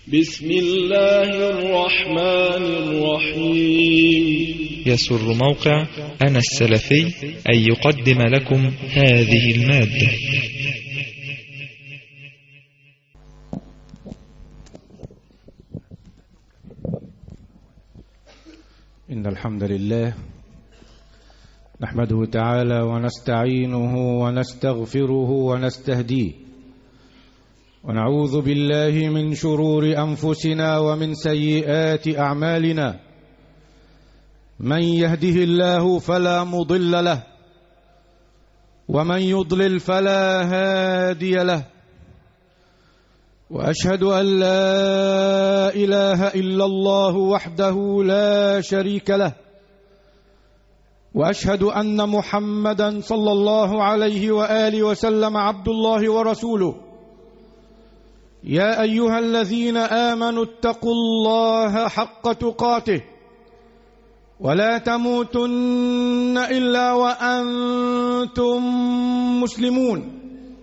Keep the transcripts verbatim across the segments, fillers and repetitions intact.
بسم الله الرحمن الرحيم. يسر موقع أنا السلفي أن يقدم لكم هذه المادة. إن الحمد لله نحمده تعالى ونستعينه ونستغفره ونستهديه، ونعوذ بالله من شرور أنفسنا ومن سيئات أعمالنا. من يهده الله فلا مضل له، ومن يضلل فلا هادي له، وأشهد أن لا إله إلا الله وحده لا شريك له، وأشهد أن محمدا صلى الله عليه وآله وسلم عبد الله ورسوله. يا أيها الذين آمنوا اتقوا الله حق تقاته ولا تموتن إلا وأنتم مسلمون.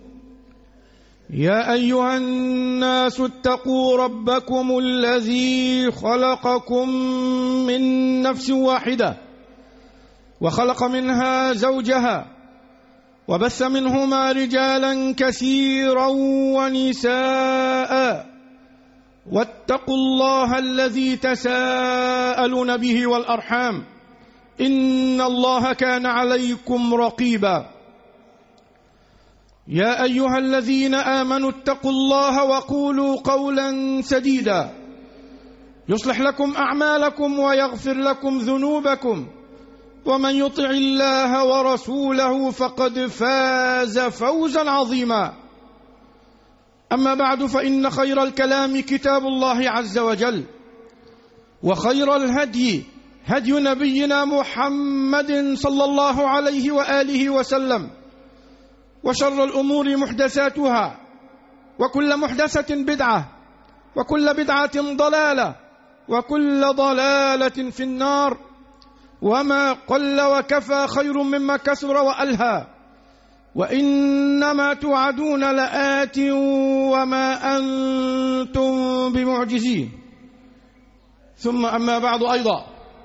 يا أيها الناس اتقوا ربكم الذي خلقكم من نفس واحدة وخلق منها زوجها وبث منهما رجالا كثيرا ونساء، واتقوا الله الذي تساءلون به والأرحام إن الله كان عليكم رقيبا. يا أيها الذين آمنوا اتقوا الله وقولوا قولا سديدا يصلح لكم أعمالكم ويغفر لكم ذنوبكم، ومن يطع الله ورسوله فقد فاز فوزا عظيما. أما بعد، فإن خير الكلام كتاب الله عز وجل، وخير الهدي هدي نبينا محمد صلى الله عليه وآله وسلم، وشر الأمور محدثاتها، وكل محدثة بدعة، وكل بدعة ضلالة، وكل ضلالة في النار. وما قل وكفى خير مما كثر وألهى، وإنما توعدون لآت وما أنتم بمعجزين. ثم أما بعد، أيضا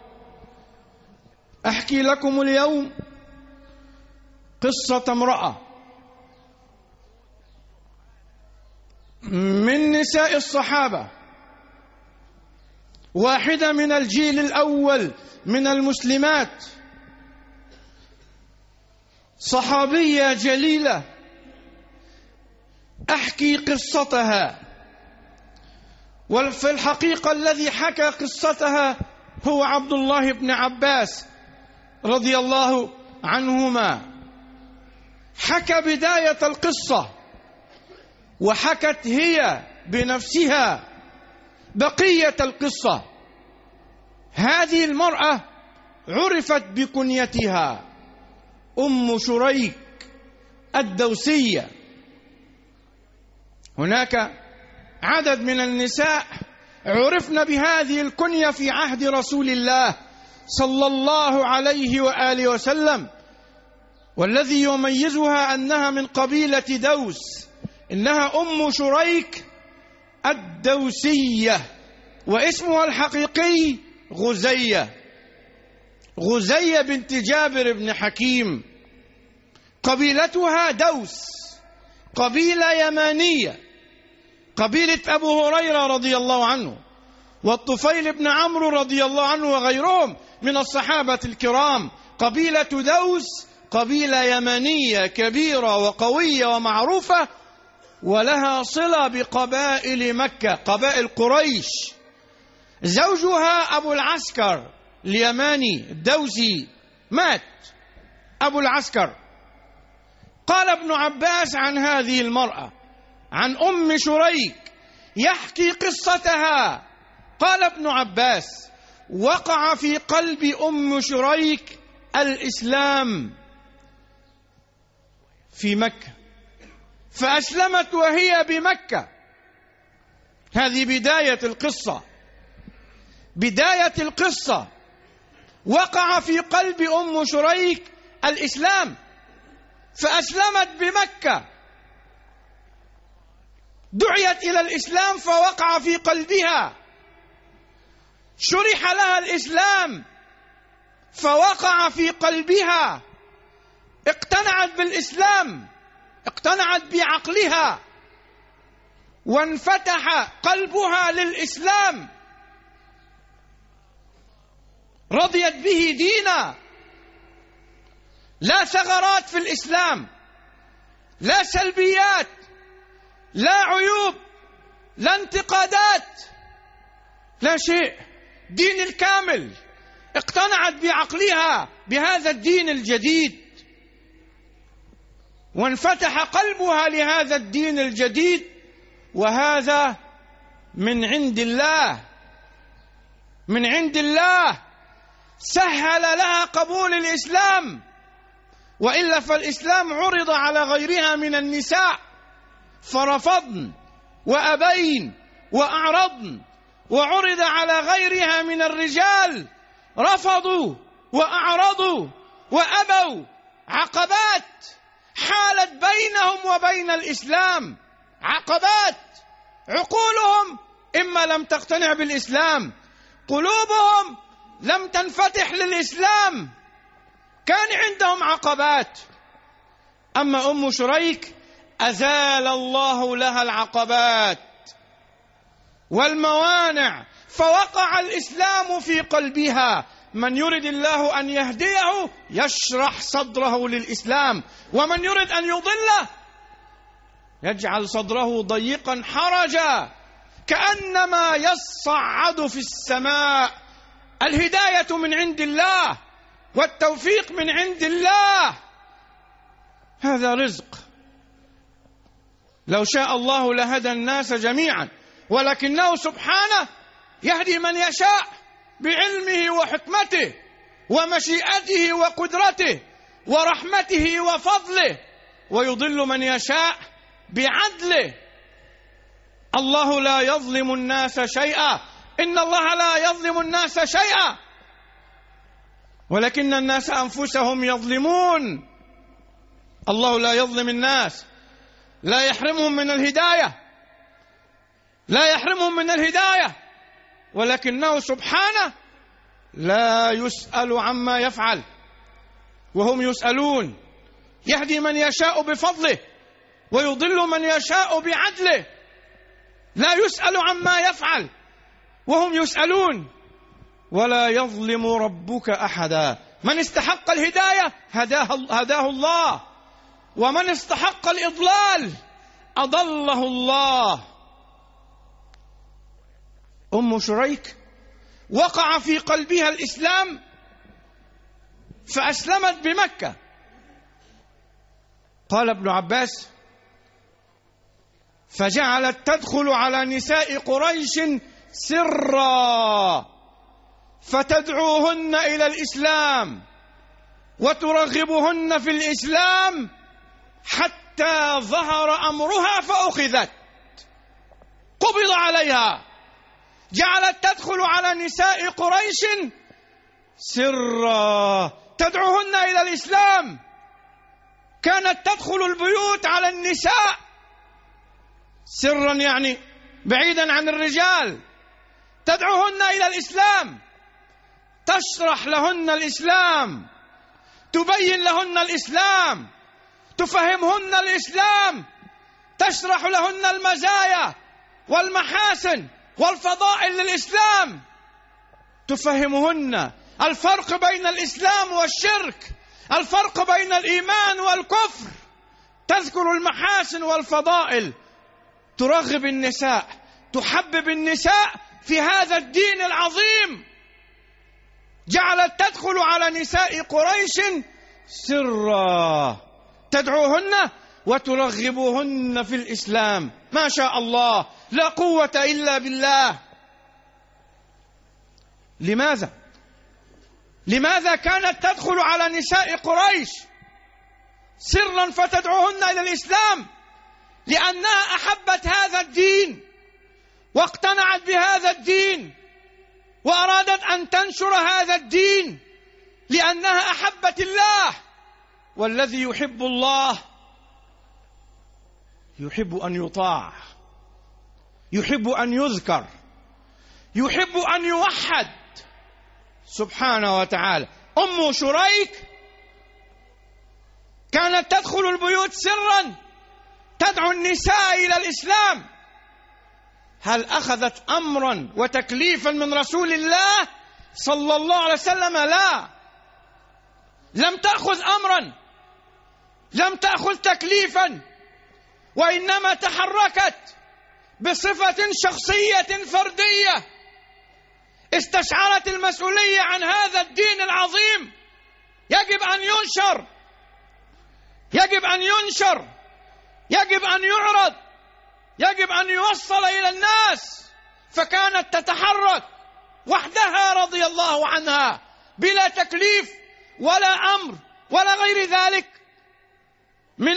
أحكي لكم اليوم قصة امرأة من نساء الصحابة، واحدة من الجيل الأول من المسلمات، صحابية جليلة. أحكي قصتها، وفي الحقيقة الذي حكى قصتها هو عبد الله بن عباس رضي الله عنهما. حكى بداية القصة، وحكت هي بنفسها بقية القصة. هذه المرأة عرفت بكنيتها أم شريك الدوسية. هناك عدد من النساء عرفن بهذه الكنية في عهد رسول الله صلى الله عليه وآله وسلم، والذي يميزها أنها من قبيلة دوس، إنها أم شريك الدوسية، واسمها الحقيقي غزية، غزية بنت جابر بن حكيم. قبيلتها دوس، قبيلة يمانية، قبيلة أبو هريرة رضي الله عنه والطفيل بن عمرو رضي الله عنه وغيرهم من الصحابة الكرام. قبيلة دوس قبيلة يمانية كبيرة وقوية ومعروفة، ولها صلة بقبائل مكة، قبائل قريش. زوجها أبو العسكر اليماني الدوسي مات، أبو العسكر. قال ابن عباس عن هذه المرأة، عن أم شريك، يحكي قصتها. قال ابن عباس: وقع في قلب أم شريك الإسلام في مكة، فأسلمت وهي بمكة. هذه بداية القصة، بداية القصة. وقع في قلب أم شريك الإسلام فأسلمت بمكة. دعيت إلى الإسلام فوقع في قلبها، شرح لها الإسلام فوقع في قلبها، اقتنعت بالإسلام، اقتنعت بعقلها، وانفتح قلبها للإسلام، رضيت به دينا. لا ثغرات في الإسلام، لا سلبيات، لا عيوب، لا انتقادات، لا شيء. دين الكامل. اقتنعت بعقلها بهذا الدين الجديد، وانفتح قلبها لهذا الدين الجديد، وهذا من عند الله، من عند الله. سهل لها قبول الإسلام، وإلا فالإسلام عرض على غيرها من النساء فرفضن وأبين وأعرضن، وعرض على غيرها من الرجال رفضوا وأعرضوا وأبوا. عقبات حالت بينهم وبين الإسلام، عقبات. عقولهم إما لم تقتنع بالإسلام، قلوبهم لم تنفتح للإسلام، كان عندهم عقبات. أما أم شريك أزال الله لها العقبات والموانع، فوقع الإسلام في قلبها. من يرد الله أن يهديه يشرح صدره للإسلام، ومن يرد أن يضله يجعل صدره ضيقا حرجا كأنما يصعد في السماء. الهداية من عند الله والتوفيق من عند الله، هذا رزق. لو شاء الله لهدى الناس جميعا، ولكنه سبحانه يهدي من يشاء بعلمه وحكمته ومشيئته وقدرته ورحمته وفضله، ويضل من يشاء بعدله. الله لا يظلم الناس شيئا، إن الله لا يظلم الناس شيئا، ولكن الناس أنفسهم يظلمون. الله لا يظلم الناس، لا يحرمهم من الهداية، لا يحرمهم من الهداية، ولكنه سبحانه لا يسأل عما يفعل وهم يسألون. يهدي من يشاء بفضله ويضل من يشاء بعدله، لا يسأل عما يفعل وهم يسألون. ولا يظلم ربك أحدا. من استحق الهداية هداه, هداه الله، ومن استحق الإضلال أضله الله. أم شريك وقع في قلبها الإسلام فأسلمت بمكة. قال ابن عباس: فجعلت تدخل على نساء قريش سرا فتدعوهن إلى الإسلام وترغبهن في الإسلام حتى ظهر أمرها فأخذت، قبض عليها. جعلت تدخل على نساء قريش سرا تدعوهن إلى الإسلام. كانت تدخل البيوت على النساء سرا، يعني بعيدا عن الرجال، تدعوهن إلى الإسلام، تشرح لهن الإسلام، تبين لهن الإسلام، تفهمهن الإسلام، تشرح لهن المزايا والمحاسن والفضائل للإسلام، تفهمهن الفرق بين الإسلام والشرك، الفرق بين الإيمان والكفر، تذكر المحاسن والفضائل، ترغب النساء، تحبب النساء في هذا الدين العظيم. جعلت تدخل على نساء قريش سرا تدعوهن وترغبهن في الإسلام. ما شاء الله، لا قوة إلا بالله. لماذا؟ لماذا كانت تدخل على نساء قريش سرا فتدعوهن إلى الإسلام؟ لأنها أحبت هذا الدين واقتنعت بهذا الدين وأرادت أن تنشر هذا الدين، لأنها أحبت الله، والذي يحب الله يحب أن يطاع. يحب أن يذكر، يحب أن يوحد سبحانه وتعالى. أم شريك كانت تدخل البيوت سرا تدعو النساء إلى الإسلام. هل أخذت أمرا وتكليفا من رسول الله صلى الله عليه وسلم؟ لا، لم تأخذ أمرا، لم تأخذ تكليفا، وإنما تحركت بصفة شخصية فردية، استشعرت المسؤولية عن هذا الدين العظيم. يجب أن ينشر، يجب أن ينشر، يجب أن يعرض، يجب أن يوصل إلى الناس. فكانت تتحرك وحدها رضي الله عنها بلا تكليف ولا أمر ولا غير ذلك من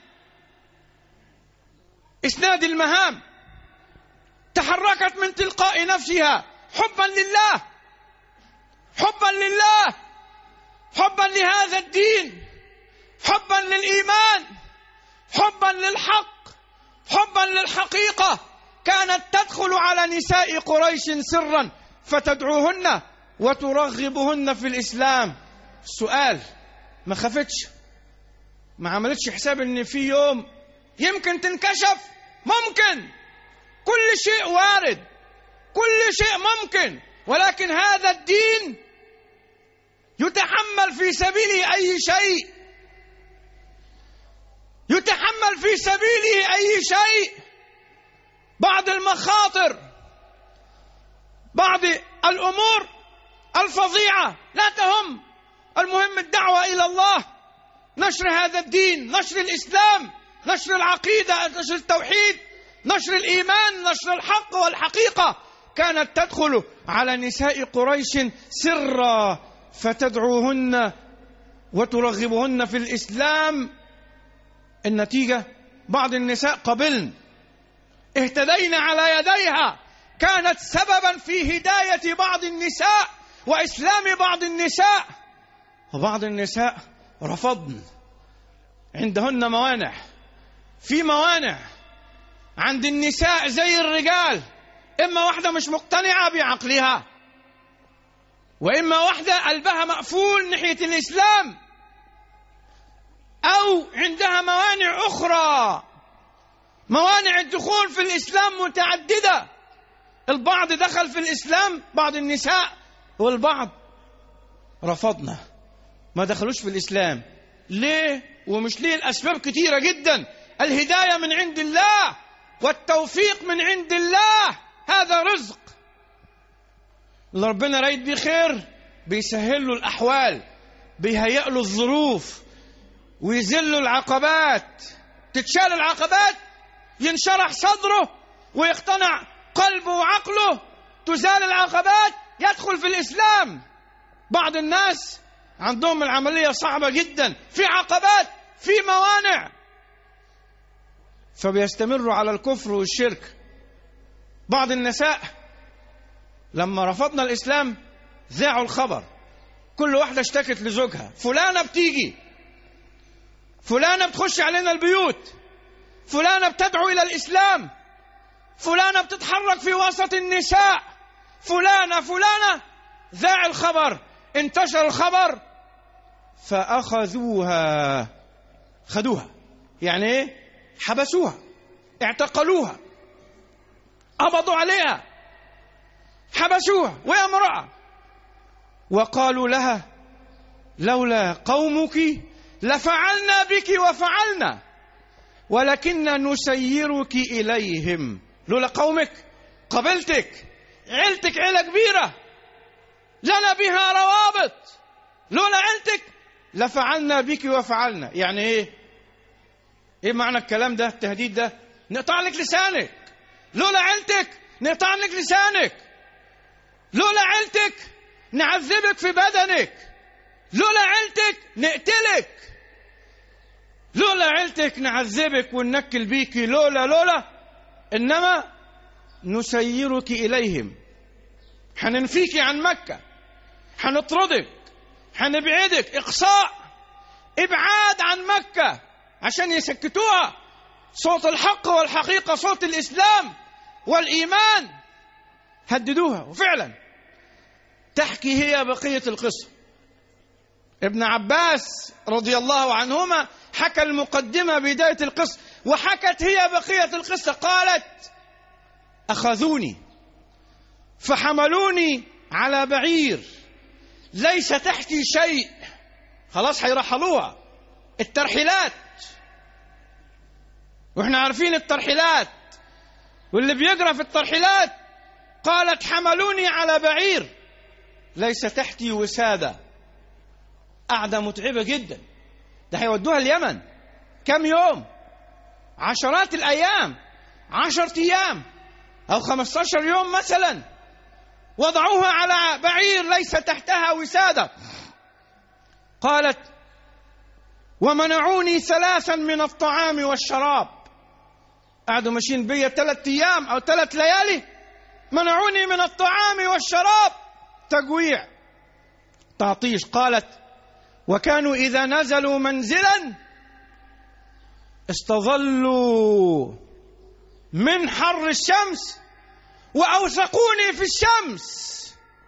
إسناد المهام. تحركت من تلقاء نفسها حبا لله، حبا لله، حبا لهذا الدين، حبا للإيمان، حبا للحق، حبا للحقيقة. كانت تدخل على نساء قريش سرا فتدعوهن وترغبهن في الإسلام. السؤال، ما خفتش؟ ما عملتش حساب ان في يوم يمكن تنكشف؟ ممكن، كل شيء وارد، كل شيء ممكن، ولكن هذا الدين يتحمل في سبيله أي شيء، يتحمل في سبيله أي شيء. بعض المخاطر، بعض الأمور الفظيعة لا تهم، المهم الدعوة إلى الله، نشر هذا الدين، نشر الإسلام، نشر العقيدة، نشر التوحيد، نشر الإيمان، نشر الحق والحقيقة. كانت تدخل على نساء قريش سرا فتدعوهن وترغبهن في الإسلام. النتيجة بعض النساء قبلن، اهتدين على يديها، كانت سببا في هداية بعض النساء وإسلام بعض النساء. وبعض النساء رفضن، عندهن موانع. في موانع عند النساء زي الرجال، إما واحدة مش مقتنعة بعقلها، وإما واحدة قلبها مقفول ناحية الإسلام، أو عندها موانع أخرى. موانع الدخول في الإسلام متعددة. البعض دخل في الإسلام، بعض النساء، والبعض رفضنا، ما دخلوش في الإسلام. ليه؟ ومش ليه، الأسباب كتيرة جدا. الهداية من عند الله والتوفيق من عند الله، هذا رزق اللي ربنا رايد بيه خير بيسهل له الأحوال، بيهيئ له الظروف، ويزل له العقبات. تتشال العقبات ينشرح صدره ويقتنع قلبه وعقله، تزال العقبات يدخل في الإسلام. بعض الناس عندهم العملية صعبة جدا، في عقبات، في موانع، فبيستمروا على الكفر والشرك. بعض النساء لما رفضنا الإسلام ذاعوا الخبر، كل واحدة اشتكت لزوجها، فلانة بتيجي، فلانة بتخش علينا البيوت، فلانة بتدعو إلى الإسلام، فلانة بتتحرك في وسط النساء، فلانة فلانة. ذاع الخبر، انتشر الخبر، فأخذوها، خدوها، يعني ايه؟ حبسوها، اعتقلوها، قبضوا عليها، حبسوها وهي امرأة، وقالوا لها لولا قومك لفعلنا بك وفعلنا ولكن نسيرك إليهم. لولا قومك، قبيلتك، عيلتك عيلة كبيرة لنا بها روابط، لولا عيلتك لفعلنا بك وفعلنا. يعني ايه؟ ايه معنى الكلام ده، التهديد ده؟ نقطع لك لسانك. لولا عيلتك نقطع لك لسانك، لولا عيلتك نعذبك في بدنك، لولا عيلتك نقتلك، لولا عيلتك نعذبك وننكل بيكي، لولا لولا إنما نسيرك إليهم، حننفيك عن مكة، حنطردك، حنبعدك، إقصاء، إبعاد عن مكة عشان يسكتوها. صوت الحق والحقيقة، صوت الإسلام والإيمان هددوها. وفعلا تحكي هي بقية القصة. ابن عباس رضي الله عنهما حكى المقدمة بداية القصة، وحكت هي بقية القصة. قالت: أخذوني فحملوني على بعير ليس تحتي شيء. خلاص هيرحلوها، الترحيلات، واحنا عارفين الترحيلات واللي بيقرأ في الترحيلات. قالت: حملوني على بعير ليس تحتي وسادة. قعدة متعبة جدا، ده هيودوها اليمن كم يوم؟ عشرات الأيام، عشرة أيام أو خمسة عشر يوم مثلا. وضعوها على بعير ليس تحتها وسادة. قالت: ومنعوني ثلاثا من الطعام والشراب. قعدوا ماشيين بيا ثلاث أيام أو ثلاث ليالي، منعوني من الطعام والشراب، تجويع، تعطيش. قالت: وكانوا إذا نزلوا منزلا استظلوا من حر الشمس وأوثقوني في الشمس.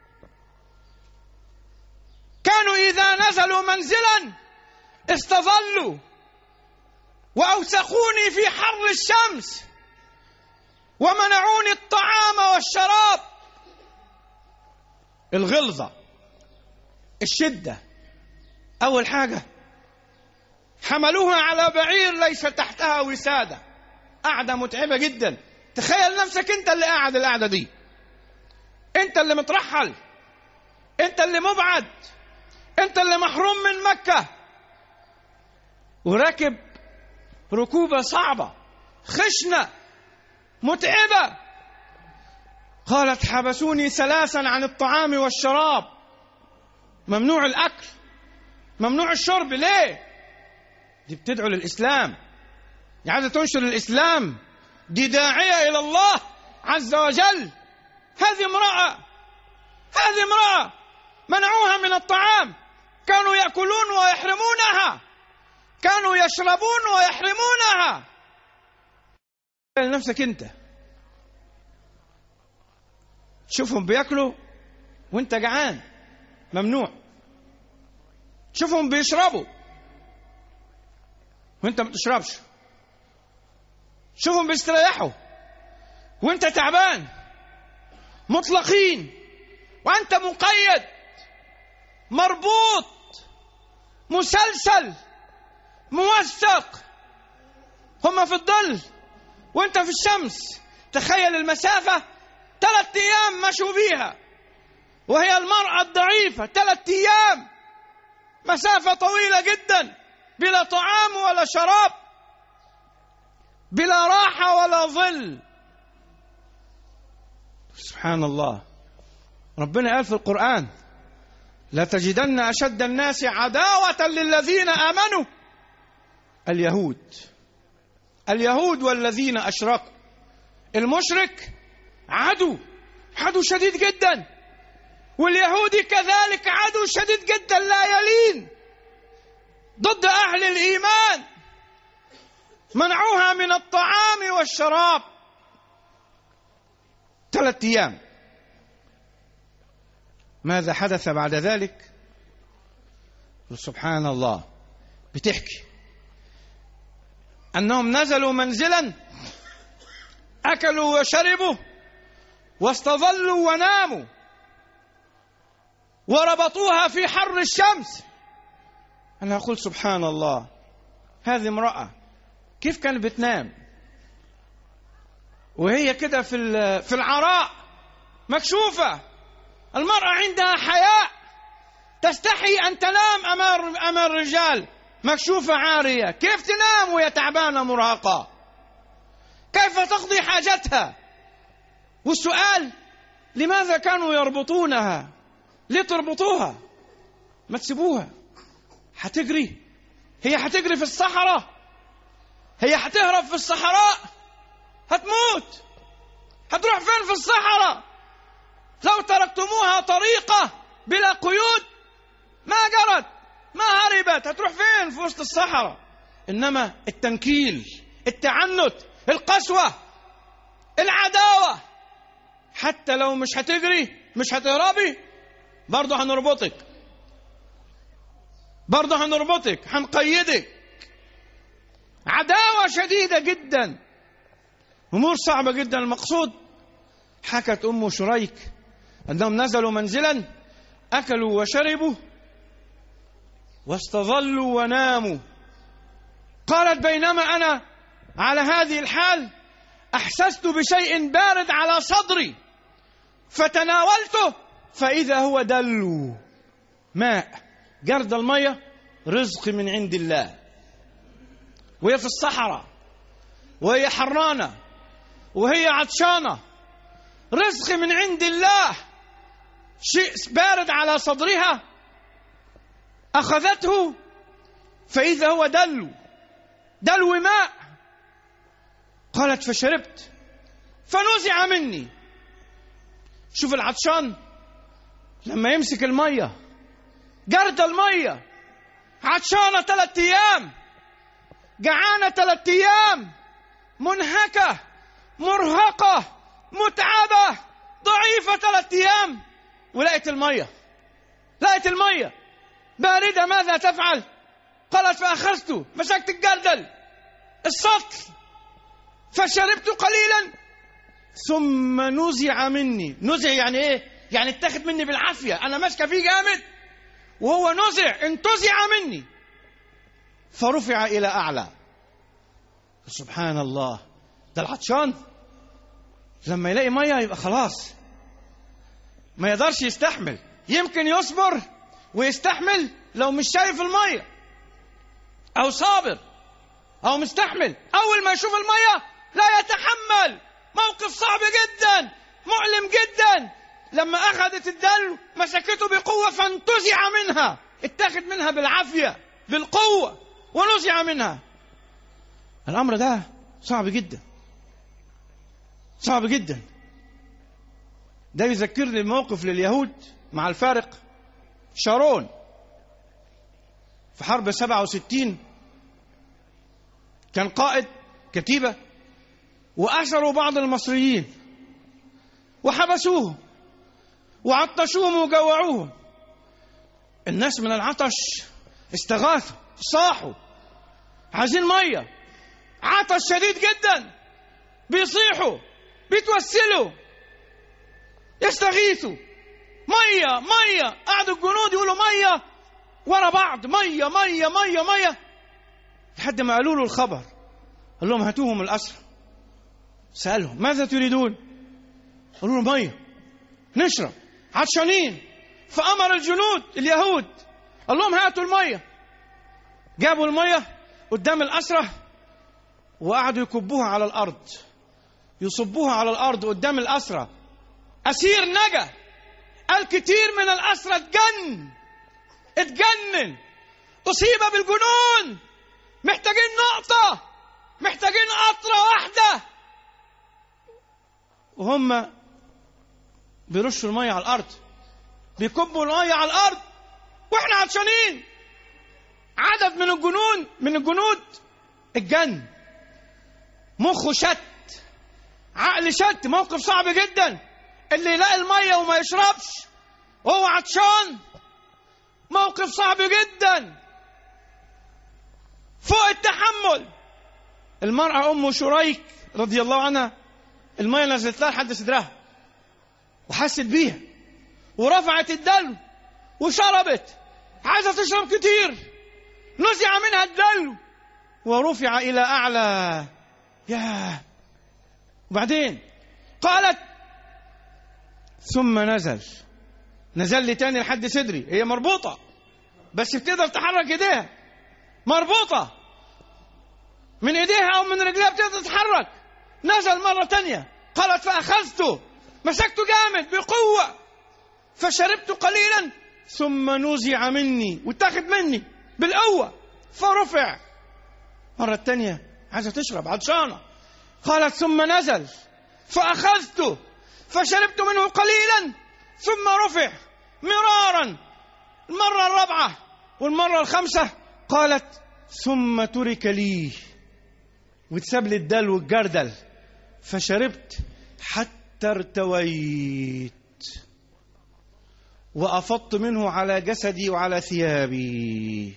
كانوا إذا نزلوا منزلا استظلوا وأوثقوني في حر الشمس ومنعوني الطعام والشراب. الغلظة، الشدة. أول حاجة حملوها على بعير ليس تحتها وسادة. قعدة متعبة جدا. تخيل نفسك أنت اللي قاعد القعدة دي، أنت اللي مترحل، أنت اللي مبعد، أنت اللي محروم من مكة، وراكب ركوبة صعبة خشنة متعبة. قالت: حبسوني ثلاثا عن الطعام والشراب. ممنوع الأكل، ممنوع الشرب. ليه؟ دي بتدعو للإسلام، دي عايزة تنشر الإسلام، دي داعية إلى الله عز وجل. هذه امرأة، هذه امرأة منعوها من الطعام. كانوا يأكلون ويحرمونها، كانوا يشربون ويحرمونها. لنفسك أنت، شوفهم بيأكلوا وانت جعان، ممنوع. شوفهم بيشربوا وانت ما تشربش. شوفهم بيستريحوا وانت تعبان. مطلقين وانت مقيد، مربوط، مسلسل، موثق. هم في الظل وانت في الشمس. تخيل المسافة، ثلاث ايام مشوا بيها وهي المرأة الضعيفة. ثلاث ايام، مسافة طويلة جدا، بلا طعام ولا شراب، بلا راحة ولا ظل. سبحان الله. ربنا قال في القرآن: لتجدن أشد الناس عداوة للذين آمنوا اليهود. اليهود والذين أشركوا. المشرك عدو، عدو شديد جدا، واليهودي كذلك عدو شديد جدا لا يلين ضد أهل الإيمان. منعوها من الطعام والشراب ثلاث أيام. ماذا حدث بعد ذلك؟ سبحان الله. بتحكي أنهم نزلوا منزلا، أكلوا وشربوا واستظلوا وناموا، وربطوها في حر الشمس. أنا أقول سبحان الله، هذه امرأة كيف كانت بتنام وهي كده في في العراء مكشوفة؟ المرأة عندها حياء، تستحي أن تنام أمام أمام الرجال مكشوفة عارية. كيف تنام وهي تعبانة مرهقة؟ كيف تقضي حاجتها؟ والسؤال: لماذا كانوا يربطونها؟ ليه تربطوها؟ ما تسيبوها، هتجري. هي هتجري في الصحراء، هي هتهرب في الصحراء، هتموت. هتروح فين في الصحراء؟ لو تركتموها طريقة بلا قيود ما جرت، ما هربت. هتروح فين في وسط الصحراء؟ إنما التنكيل، التعنت، القسوة، العداوة، حتى لو مش هتجري مش هتهربي برضه هنربطك، برضه هنربطك، هنقيدك. عداوة شديدة جدا، أمور صعبة جدا. المقصود حكت أم شريك أنهم نزلوا منزلا أكلوا وشربوا واستظلوا وناموا. قالت بينما أنا على هذه الحال أحسست بشيء بارد على صدري فتناولته فإذا هو دلو ماء. جرد المية رزق من عند الله، وهي في الصحراء وهي حرانة وهي عطشانة، رزق من عند الله، شيء بارد على صدرها أخذته فإذا هو دلو دلو ماء. قالت فشربت فنزع مني. شوف العطشان لما يمسك المية، جرد المية، عطشانة ثلاث أيام، جعانة ثلاث أيام، منهكة مرهقة متعبة ضعيفة ثلاث أيام، ولقيت المية، لقيت المية باردة، ماذا تفعل؟ قالت فأخذت، مسكت الجردل السطل فشربت قليلا ثم نزع مني. نزع يعني ايه؟ يعني اتخذ مني بالعافية، انا ماسكه فيه جامد وهو نزع، انتزع مني فرفع الى اعلى. سبحان الله، ده العطشان لما يلاقي ميه يبقى خلاص ما يقدرش يستحمل. يمكن يصبر ويستحمل لو مش شايف الميه، او صابر او مستحمل. اول ما يشوف الميه لا يتحمل، موقف صعب جدا مؤلم جدا. لما اخذت الدلو مسكته بقوه فانتزع منها، اتخذ منها بالعافيه بالقوه ونزع منها. الامر ده صعب جدا، صعب جدا. ده يذكرني بموقف لليهود مع الفارق شارون في حرب سبعة وستين. كان قائد كتيبة وأسروا بعض المصريين وحبسوهم وعطشوهم وجوعوهم. الناس من العطش استغاثوا، صاحوا عايزين مية، عطش شديد جدا، بيصيحوا بيتوسلوا يستغيثوا، مية مية. قعدوا الجنود يقولوا مية ورا بعض، مية مية مية مية، لحد ما قالوا له الخبر. قال لهم هاتوهم الأسرى. سألهم ماذا تريدون؟ قالوا له مية نشرب، عطشانين. فأمر الجنود اليهود قال لهم هاتوا المية. جابوا المية قدام الأسرى وقعدوا يكبوها على الأرض، يصبوها على الأرض قدام الأسرى. أسير نجا، الكثير من الأسرى اتجن اتجنن، أصيب بالجنون. محتاجين نقطة، محتاجين قطرة واحدة، وهم بيرشوا المية على الأرض، بيكبوا المية على الأرض وإحنا عطشانين. عدد من الجنون من الجنود الجن، مخه شت، عقل شت. موقف صعب جدا، اللي يلاقي المية وما يشربش وهو عطشان، موقف صعب جدا فوق التحمل. المرأة أم شريك رضي الله عنها المية نزلت لها لحد صدرها وحست بيها ورفعت الدلو وشربت، عايزة تشرب كتير، نزع منها الدلو ورفع إلى أعلى. ياه. وبعدين قالت ثم نزل نزل لي تاني لحد صدري. هي مربوطة بس بتقدر تحرك ايديها، مربوطة من ايديها او من رجليها بتقدر تتحرك. نزل مرة تانية. قالت فأخذته، مسكته جامد بقوة فشربت قليلا ثم نزع مني، واتاخد مني بالقوة فرفع. مرة تانية عايزة تشرب، عطشانة. قالت ثم نزل فأخذته فشربت منه قليلا ثم رفع مرارا. المرة الرابعة والمرة الخامسة قالت ثم ترك لي، وتساب لي الدلو والجردل فشربت حتى ارتويت وأفضت منه على جسدي وعلى ثيابي.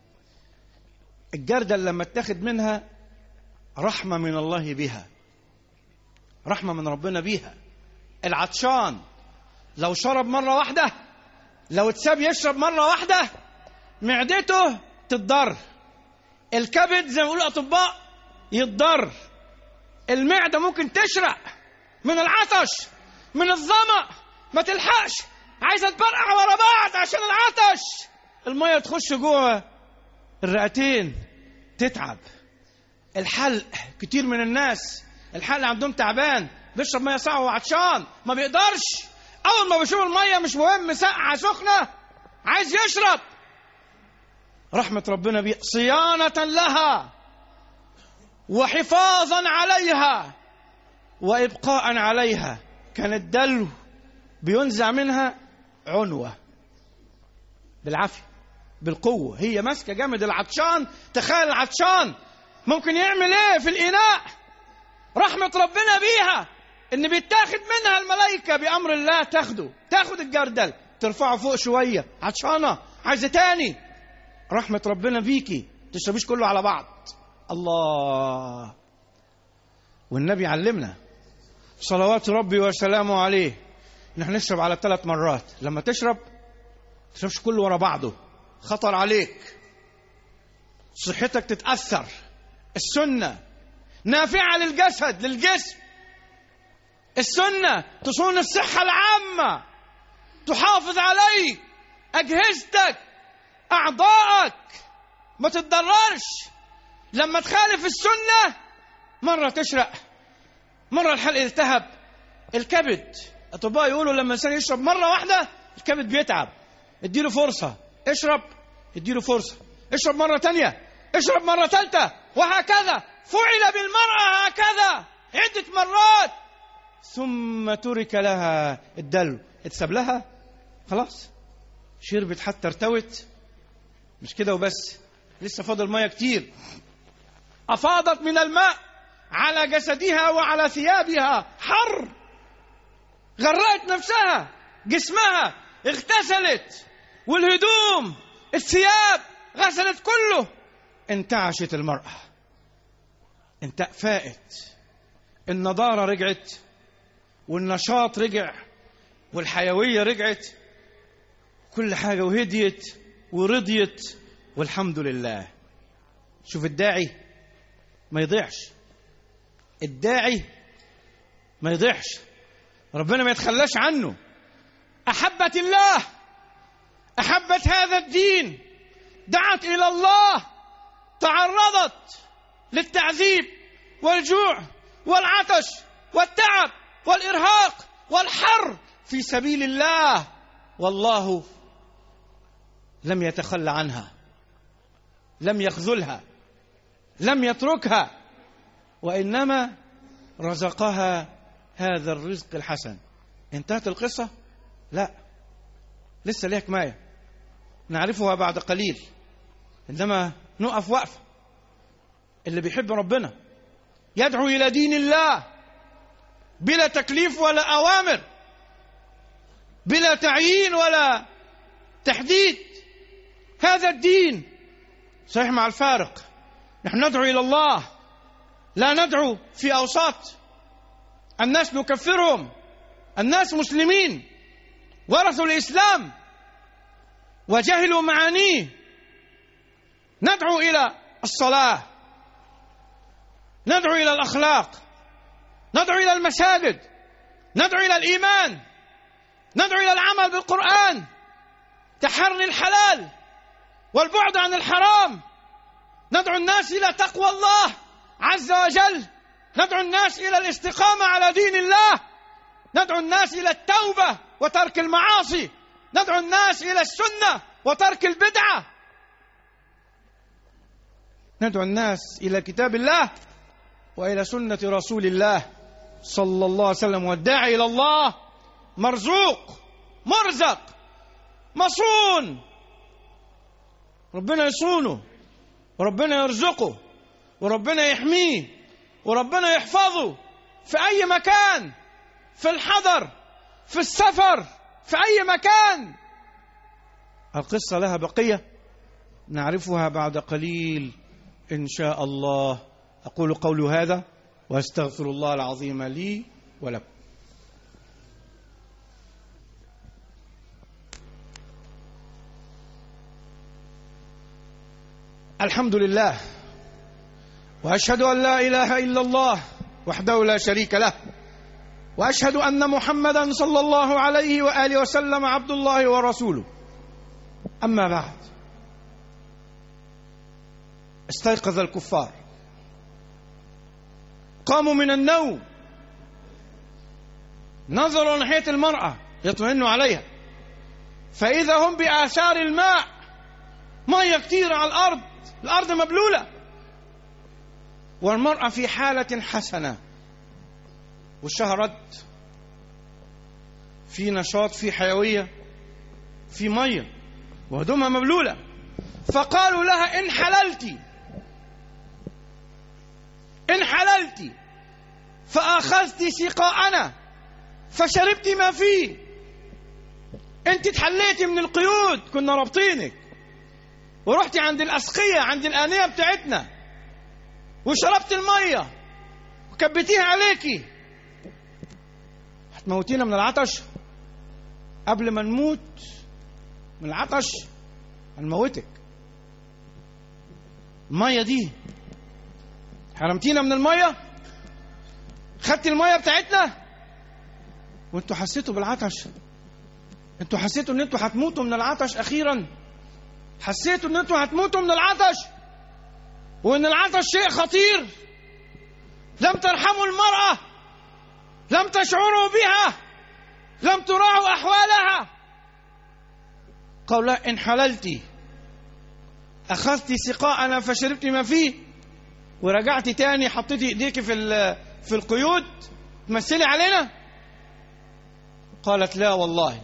الجردل لما اتخذ منها رحمة من الله بها، رحمة من ربنا بيها. العطشان لو شرب مرة واحدة، لو اتساب يشرب مرة واحدة معدته تتضر، الكبد زي ما يقولوا الأطباء يتضر، المعدة ممكن تشرق من العطش من الظمأ، ما تلحقش، عايزة تبرقع ورا بعض عشان العطش، المية تخش جوه الرئتين تتعب. الحلق، كتير من الناس الحلق عندهم تعبان، بيشرب مية ساقعة وعطشان ما بيقدرش، أول ما بيشوف المية مش مهم ساقعة سخنة عايز يشرب. رحمة ربنا بي صيانة لها وحفاظا عليها وإبقاء عليها. كان الدلو بينزع منها عنوة بالعافية بالقوة، هي ماسكة جامد. العطشان تخيل العطشان ممكن يعمل ايه في الإناء، رحمة ربنا بيها ان بيتاخد منها الملائكة بأمر الله، تاخده تاخد الجردل ترفعه فوق شوية، عطشانة عايزة تاني، رحمة ربنا بيكي تشربيش كله على بعض. الله. والنبي علمنا صلوات ربي وسلامه عليه نحن نشرب على ثلاث مرات. لما تشرب تشربش كله ورا بعضه، خطر عليك، صحتك تتأثر. السنة نافعة للجسد للجسم، السنة تصون الصحة العامة، تحافظ عليك أجهزتك أعضائك ما تتضررش. لما تخالف السنة مرة تشرق، مرة الحلق يلتهب، الكبد الأطباء يقولوا لما الإنسان يشرب مرة واحدة الكبد بيتعب، اديله فرصة، اشرب اديله فرصة، اشرب مرة تانية، اشرب مرة ثالثة، وهكذا. فعل بالمرأة هكذا عدة مرات، ثم ترك لها الدلو، اتساب لها خلاص، شربت حتى ارتوت. مش كده وبس، لسه فاضل مية كتير. أفاضت من الماء على جسدها وعلى ثيابها، حر، غرقت نفسها، جسمها اغتسلت، والهدوم الثياب غسلت كله. انتعشت المرأة، انت فاقت، النضارة رجعت، والنشاط رجع، والحيوية رجعت، كل حاجة، وهديت ورضيت، والحمد لله. شوف الداعي ما يضيعش، الداعي ما يضيعش، ربنا ما يتخلاش عنه. أحبت الله، أحبت هذا الدين، دعت إلى الله، تعرضت للتعذيب والجوع والعطش والتعب والإرهاق والحر في سبيل الله، والله لم يتخلى عنها، لم يخذلها، لم يتركها، وإنما رزقها هذا الرزق الحسن. انتهت القصة؟ لا، لسه ليها كماية نعرفها بعد قليل، إنما نقف وقفة. اللي بيحب ربنا يدعو إلى دين الله بلا تكليف ولا أوامر، بلا تعيين ولا تحديد. هذا الدين صحيح مع الفارق، نحن ندعو إلى الله، لا ندعو في أوساط الناس نكفرهم، الناس مسلمين ورثوا الإسلام وجهلوا معانيه. ندعو إلى الصلاة، ندعو إلى الأخلاق، ندعو إلى المساجد، ندعو إلى الإيمان، ندعو إلى العمل بالقرآن، تحري الحلال والبعد عن الحرام، ندعو الناس إلى تقوى الله عز وجل، ندعو الناس إلى الاستقامة على دين الله، ندعو الناس إلى التوبة وترك المعاصي، ندعو الناس إلى السنة وترك البدعة، ندعو الناس إلى كتاب الله وإلى سنة رسول الله صلى الله عليه وسلم. والداعي إلى الله مرزوق مرزق مصون، ربنا يصونه وربنا يرزقه وربنا يحميه وربنا يحفظه في أي مكان في الحضر، في السفر، في أي مكان. القصة لها بقية نعرفها بعد قليل إن شاء الله. أقول قولي هذا وأستغفر الله العظيم لي ولكم. الحمد لله، وأشهد أن لا إله إلا الله وحده لا شريك له، وأشهد أن محمدا صلى الله عليه وآله وسلم عبد الله ورسوله. أما بعد، استيقظ الكفار، قاموا من النوم، نظروا ناحية المرأة يطمئنوا عليها، فإذا هم بآثار الماء، مية كتير على الأرض، الأرض مبلولة، والمرأة في حالة حسنة، وشها رد، في نشاط، في حيوية، في مية، وهدومها مبلولة. فقالوا لها: إن حللتي إن حللتي فأخذت سقاءنا فشربت ما فيه، أنت تحليتي من القيود، كنا رابطينك، ورحتي عند الأسقية، عند الآنية بتاعتنا، وشربت المية وكبتيها عليكي، هتموتينا من العطش. قبل ما نموت من العطش هنموتك. المية دي حرمتينا من المية، خدتي المية بتاعتنا، وانتوا حسيتوا بالعطش، انتوا حسيتوا ان انتوا هتموتوا من العطش. اخيرا حسيتوا ان انتوا هتموتوا من العطش، وان العطش شيء خطير. لم ترحموا المرأة، لم تشعروا بها، لم تراعوا احوالها. قال: لا، ان حللتي اخذتي سقاءنا فشربت ما فيه، ورجعتي تاني حطيتي ايديك في في القيود تمثلي علينا. قالت: لا والله،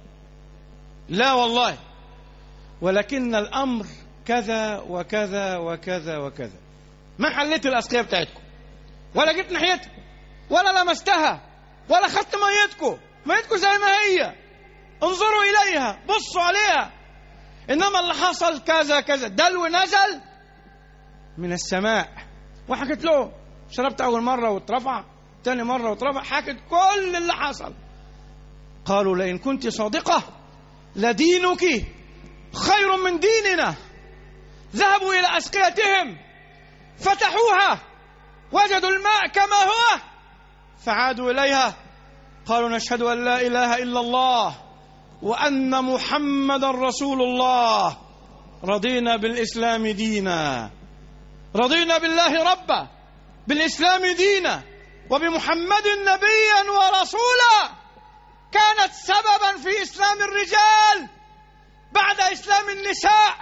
لا والله، ولكن الامر كذا وكذا وكذا وكذا. ما حليت الاسقيه بتاعتكم، ولا جبت ناحيتها، ولا لمستها، ولا خدت ميتكم. ميتكم زي ما هي، انظروا اليها، بصوا عليها. انما اللي حصل كذا كذا، دلو نزل من السماء. وحكت له: شربت اول مره واترفع، ثاني مره واترفع، حكت كل اللي حصل. قالوا: لئن كنت صادقه لدينك خير من ديننا. ذهبوا الى اسقيتهم، فتحوها، وجدوا الماء كما هو، فعادوا اليها. قالوا: نشهد ان لا اله الا الله وان محمدا رسول الله. رضينا بالاسلام دينا، رضينا بالله ربا، بالاسلام دينا، وبمحمد نبيا ورسولا. كانت سببا في اسلام الرجال بعد اسلام النساء.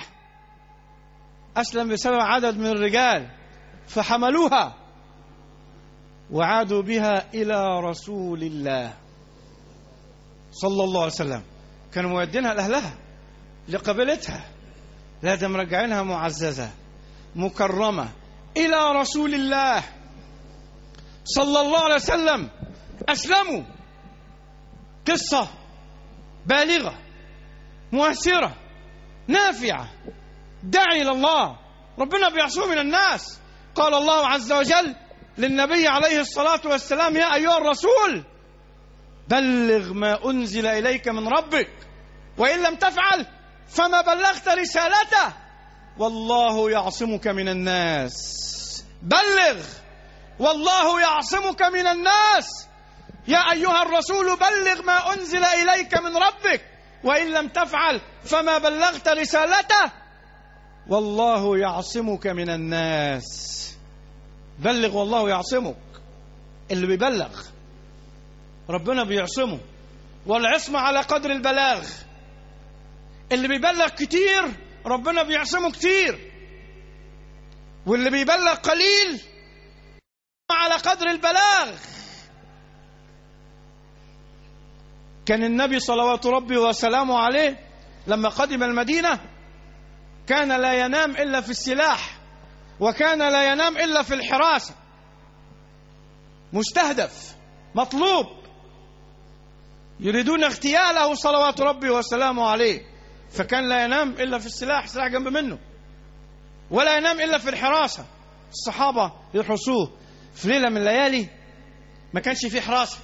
اسلم بسبب عدد من الرجال، فحملوها وعادوا بها الى رسول الله صلى الله عليه وسلم. كانوا مودينها لاهلها، لقبيلتها، لازم مرجعينها معززه مكرمه الى رسول الله صلى الله عليه وسلم. اسلموا. قصه بالغه، مؤثره، نافعه، داعي الى الله. ربنا بيعصمه من الناس. قال الله عز وجل للنبي عليه الصلاه والسلام: يا ايها الرسول بلغ ما انزل اليك من ربك، وان لم تفعل فما بلغت رسالته، والله يعصمك من الناس. بلغ، والله يعصمك من الناس. يا أيها الرسول بلغ ما أنزل إليك من ربك، وإن لم تفعل فما بلغت رسالته، والله يعصمك من الناس. بلغ والله يعصمك. اللي بيبلغ ربنا بيعصمه، والعصمة على قدر البلاغ. اللي بيبلغ كتير ربنا بيعصمه كتير، واللي بيبلغ قليل على قدر البلاغ. كان النبي صلوات ربي وسلامه عليه لما قدم المدينة كان لا ينام إلا في السلاح، وكان لا ينام إلا في الحراسة. مستهدف، مطلوب، يريدون اغتياله صلوات ربي وسلامه عليه، فكان لا ينام إلا في السلاح، سلاح جنب منه، ولا ينام إلا في الحراسة. الصحابة يحرسوه. في ليلة من الليالي ما كانش فيه حراسة،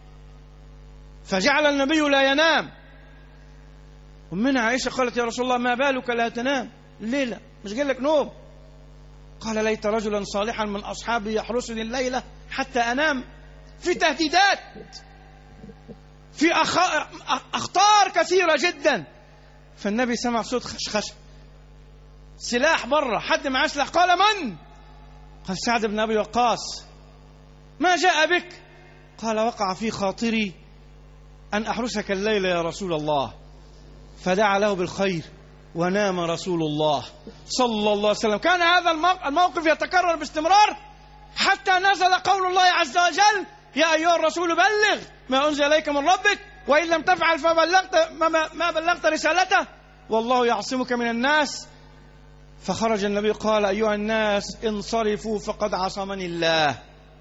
فجعل النبي لا ينام. أمنا عائشة قالت: يا رسول الله ما بالك لا تنام الليلة، مش جاي لك نوم؟ قال: ليت رجلا صالحا من أصحابي يحرسني الليلة حتى أنام. في تهديدات، في أخ... أخطار كثيرة جدا. فالنبي سمع صوت خشخشة، سلاح بره، حد معاه سلاح. قال: من؟ قال: سعد بن أبي وقاص. ما جاء بك؟ قال: وقع في خاطري أن أحرسك الليلة يا رسول الله. فدعا له بالخير ونام رسول الله صلى الله عليه وسلم. كان هذا الموقف يتكرر باستمرار حتى نزل قول الله عز وجل: يا أيها الرسول بلغ ما أنزل إليك من ربك وإن لم تفعل فبلغت ما, ما بلغت رسالته والله يعصمك من الناس. فخرج النبي قال: أيها الناس انصرفوا فقد عصمني الله،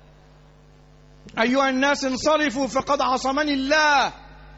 أيها الناس انصرفوا فقد عصمني الله.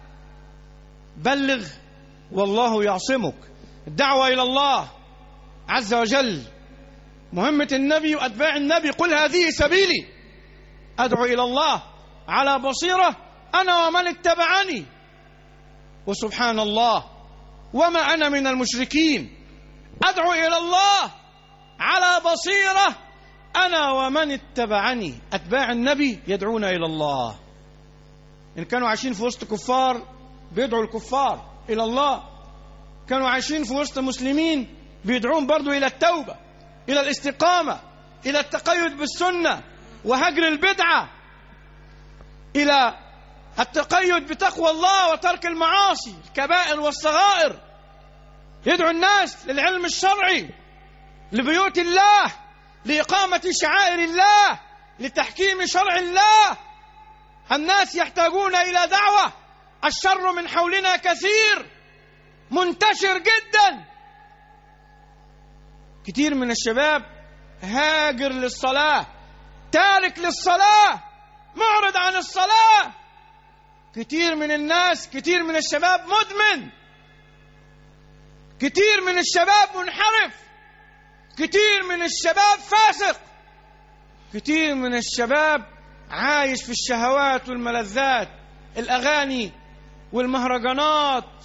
بلغ والله يعصمك. الدعوة إلى الله عز وجل مهمة النبي وأتباع النبي. قل هذه سبيلي أدعو إلى الله على بصيرة أنا ومن اتبعني، وسبحان الله وما أنا من المشركين. أدعو إلى الله على بصيرة أنا ومن اتبعني. أتباع النبي يدعون إلى الله. إن كانوا عايشين في وسط كفار بيدعوا الكفار إلى الله، كانوا عايشين في وسط مسلمين بيدعون برضو إلى التوبة، إلى الاستقامة، إلى التقيد بالسنة وهجر البدعة، إلى التقيد بتقوى الله وترك المعاصي الكبائر والصغائر. يدعو الناس للعلم الشرعي، لبيوت الله، لإقامة شعائر الله، لتحكيم شرع الله. الناس يحتاجون إلى دعوة. الشر من حولنا كثير، منتشر جدا. كتير من الشباب هاجر للصلاة، تارك للصلاة، معرض عن الصلاة. كتير من الناس، كتير من الشباب مدمن، كتير من الشباب منحرف، كتير من الشباب فاسق، كتير من الشباب عايش في الشهوات والملذات، الأغاني والمهرجانات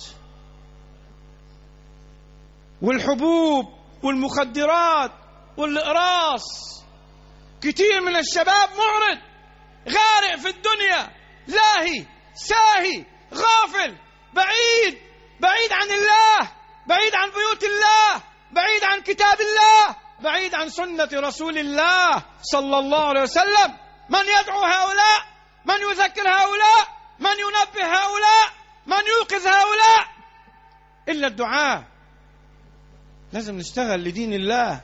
والحبوب والمخدرات والإقراص. كتير من الشباب معرض، غارق في الدنيا، لاهي ساهي غافل، بعيد بعيد عن الله، بعيد عن بيوت الله، بعيد عن كتاب الله، بعيد عن سنة رسول الله صلى الله عليه وسلم. من يدعو هؤلاء؟ من يذكر هؤلاء؟ من ينبه هؤلاء؟ من يوقظ هؤلاء؟ إلا الدعاء. لازم نشتغل لدين الله،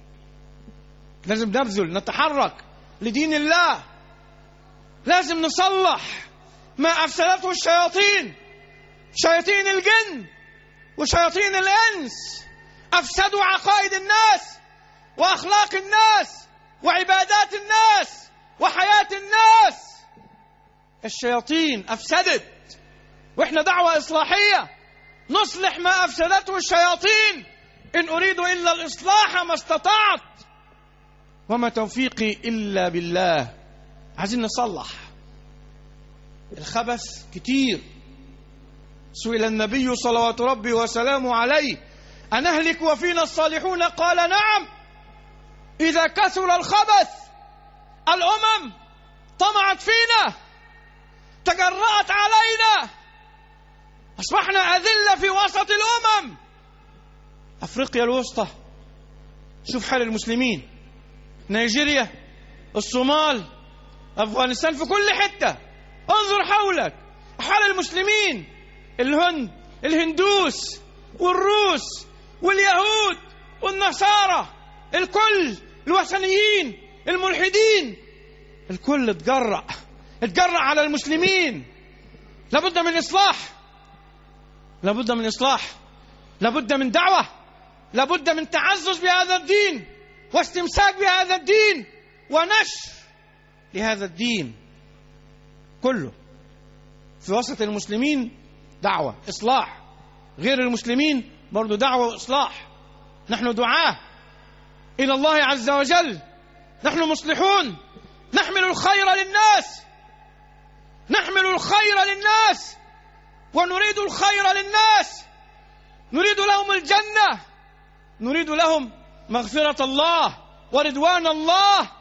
لازم نبذل، نتحرك لدين الله. لازم نصلح ما أفسدته الشياطين، شياطين الجن وشياطين الإنس. أفسدوا عقائد الناس وأخلاق الناس وعبادات الناس وحياة الناس. الشياطين أفسدت، وإحنا دعوة إصلاحية نصلح ما أفسدته الشياطين. إن أريد إلا الإصلاح ما استطعت وما توفيقي إلا بالله. عايزين نصلح. الخبث كتير. سئل النبي صلوات ربي وسلامه عليه: أنهلك وفينا الصالحون؟ قال: نعم. إذا كثر الخبث الأمم طمعت فينا، تجرأت علينا، أصبحنا أذلة في وسط الأمم. أفريقيا الوسطى، شوف حال المسلمين، نيجيريا، الصومال، أفغانستان، في كل حتة. انظر حولك حال المسلمين. الهند، الهندوس والروس واليهود والنصارى، الكل، الوثنيين، الملحدين، الكل اتجرأ اتجرأ على المسلمين. لابد من إصلاح، لابد من إصلاح، لابد من دعوة، لابد من تعزز بهذا الدين واستمساك بهذا الدين ونشر لهذا الدين كله. في وسط المسلمين دعوة إصلاح، غير المسلمين برضو دعوة وإصلاح. نحن دعاة إلى الله عز وجل، نحن مصلحون، نحمل الخير للناس، نحمل الخير للناس ونريد الخير للناس، نريد لهم الجنة، نريد لهم مغفرة الله ورضوان الله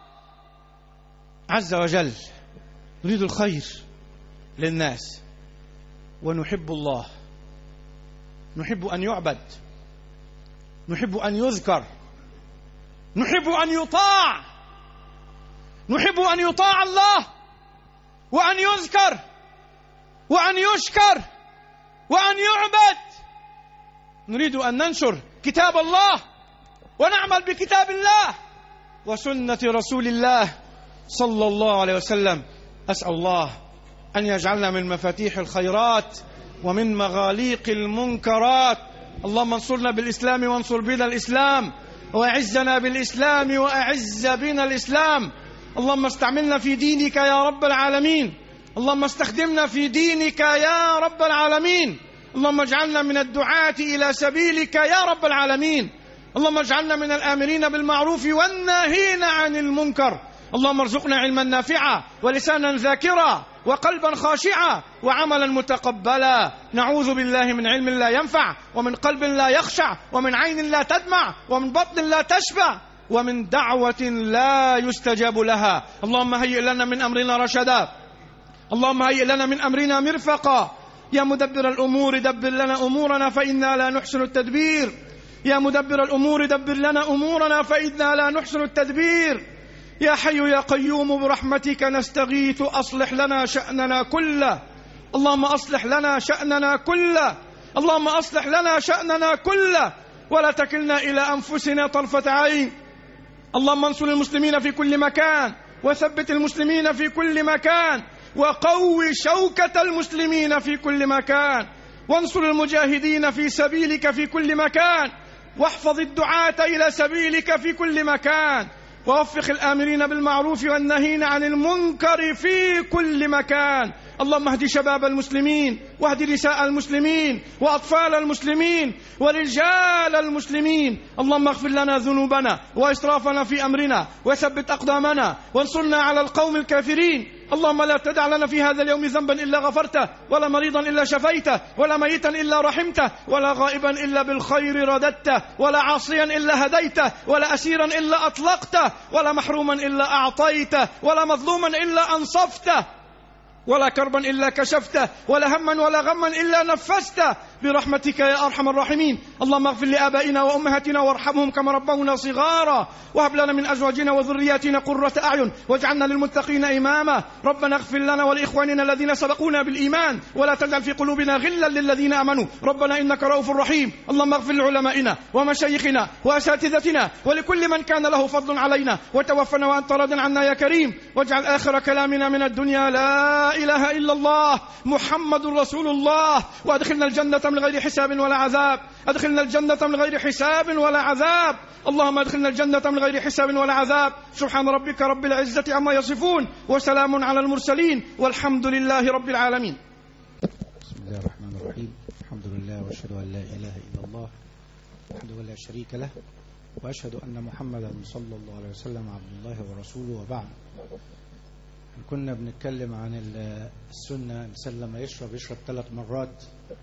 عز وجل، نريد الخير للناس ونحب الله، نحب أن يعبد، نحب أن يذكر، نحب أن يطاع، نحب أن يطاع الله وأن يذكر وأن يشكر وأن يعبد. نريد أن ننشر كتاب الله ونعمل بكتاب الله وسنة رسول الله صلى الله عليه وسلم. أسأل الله أن يجعلنا من مفاتيح الخيرات ومن مغاليق المنكرات. اللهم انصرنا بالإسلام وانصر بنا الإسلام، وأعزنا بالإسلام وأعز بنا الإسلام. اللهم استعملنا في دينك يا رب العالمين، اللهم استخدمنا في دينك يا رب العالمين. اللهم اجعلنا من الدعاة إلى سبيلك يا رب العالمين. اللهم اجعلنا من الآمرين بالمعروف والناهين عن المنكر. اللهم ارزقنا علما نافعا ولسانا ذاكرا وقلبا خاشعا وعملا متقبلا. نعوذ بالله من علم لا ينفع ومن قلب لا يخشع ومن عين لا تدمع ومن بطن لا تشبع ومن دعوة لا يستجاب لها. اللهم هيئ لنا من أمرنا رشدا، اللهم هيئ لنا من أمرنا مرفقا. يا مدبر الأمور دبر لنا أمورنا فإنا لا نحسن التدبير. يا مدبر الأمور دبر لنا أمورنا فإنا لا نحسن التدبير. يا حي يا قيوم برحمتك نستغيث، أصلح لنا شأننا كله. اللهم أصلح لنا شأننا كله، اللهم أصلح لنا شأننا كله ولا تكلنا إلى أنفسنا طرفة عين. اللهم انصر المسلمين في كل مكان وثبت المسلمين في كل مكان وقوي شوكة المسلمين في كل مكان، وانصر المجاهدين في سبيلك في كل مكان، واحفظ الدعاة إلى سبيلك في كل مكان، ووفق الآمرين بالمعروف والنهين عن المنكر في كل مكان. اللهم اهد شباب المسلمين واهد نساء المسلمين وأطفال المسلمين ورجال المسلمين. اللهم اغفر لنا ذنوبنا وإسرافنا في أمرنا وثبت أقدامنا وانصرنا على القوم الكافرين. اللهم لا تدع لنا في هذا اليوم ذنبا إلا غفرته، ولا مريضا إلا شفيته، ولا ميتا إلا رحمته، ولا غائبا إلا بالخير رددته، ولا عاصيا إلا هديته، ولا أسيرا إلا أطلقته، ولا محروما إلا أعطيته، ولا مظلوما إلا أنصفته، ولا كربا إلا كشفته، ولا هما ولا غما إلا نفسته برحمتك يا أرحم الراحمين. اللهم اغفر لآبائنا وأمهاتنا وارحمهم كما ربونا صغارا، وهب لنا من أزواجنا وذرياتنا قرة أعين واجعلنا للمتقين إماما. ربنا اغفر لنا ولإخواننا الذين سبقونا بالإيمان ولا تجعل في قلوبنا غلا للذين آمنوا ربنا إنك رؤوف رحيم. اللهم اغفر لعلمائنا ومشايخنا وأساتذتنا ولكل من كان له فضل علينا، وتوفنا وأنت راض عنا يا كريم، واجعل آخر كلامنا من الدنيا لا إله إلا الله محمد رسول الله، وأدخلنا الجنة من غير حساب ولا عذاب، أدخلنا الجنة من غير حساب ولا عذاب. اللهم أدخلنا الجنة من غير حساب ولا عذاب. سبحان ربك رب العزة عما يصفون وسلام على المرسلين والحمد لله رب العالمين. بسم الله الرحمن الرحيم. الحمد لله وأشهد أن لا إله إلا الله وحده لا شريك له، وأشهد أن محمدا صلى الله عليه وسلم عبد الله ورسوله، وبعد. كنا بنتكلم عن السنة، الإنسان لما يشرب يشرب ثلاث مرات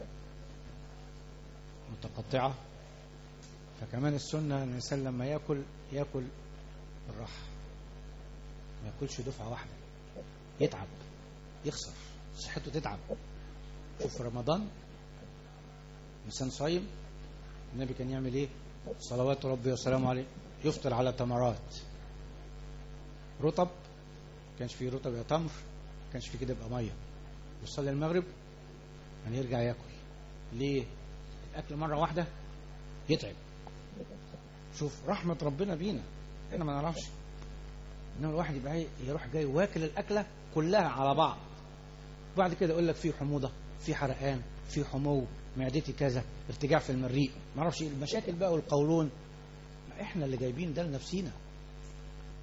متقطعة، فكمان السنة الإنسان لما يأكل يأكل بالراحة، ما يأكلش دفعة واحدة، يتعب يخسر صحته تتعب. شوف رمضان إنسان صايم النبي كان يعمل إيه؟ صلوات ربي وسلامه عليه، يفطر على تمرات رطب، كانش فيه رطب يا تمر، كانش فيه كده يبقى ميه، يصلي المغرب يعني يرجع ياكل. ليه؟ الاكل مره واحده يتعب. شوف رحمه ربنا بينا، احنا ما نعرفش، انما الواحد يبقى يروح جاي واكل الاكله كلها على بعض، وبعد كده يقول لك في حموضه، في حرقان، في حمو، معدتي كذا، ارتجاع في المريء، ما اعرفش المشاكل بقى والقولون. احنا اللي جايبين ده لنفسينا،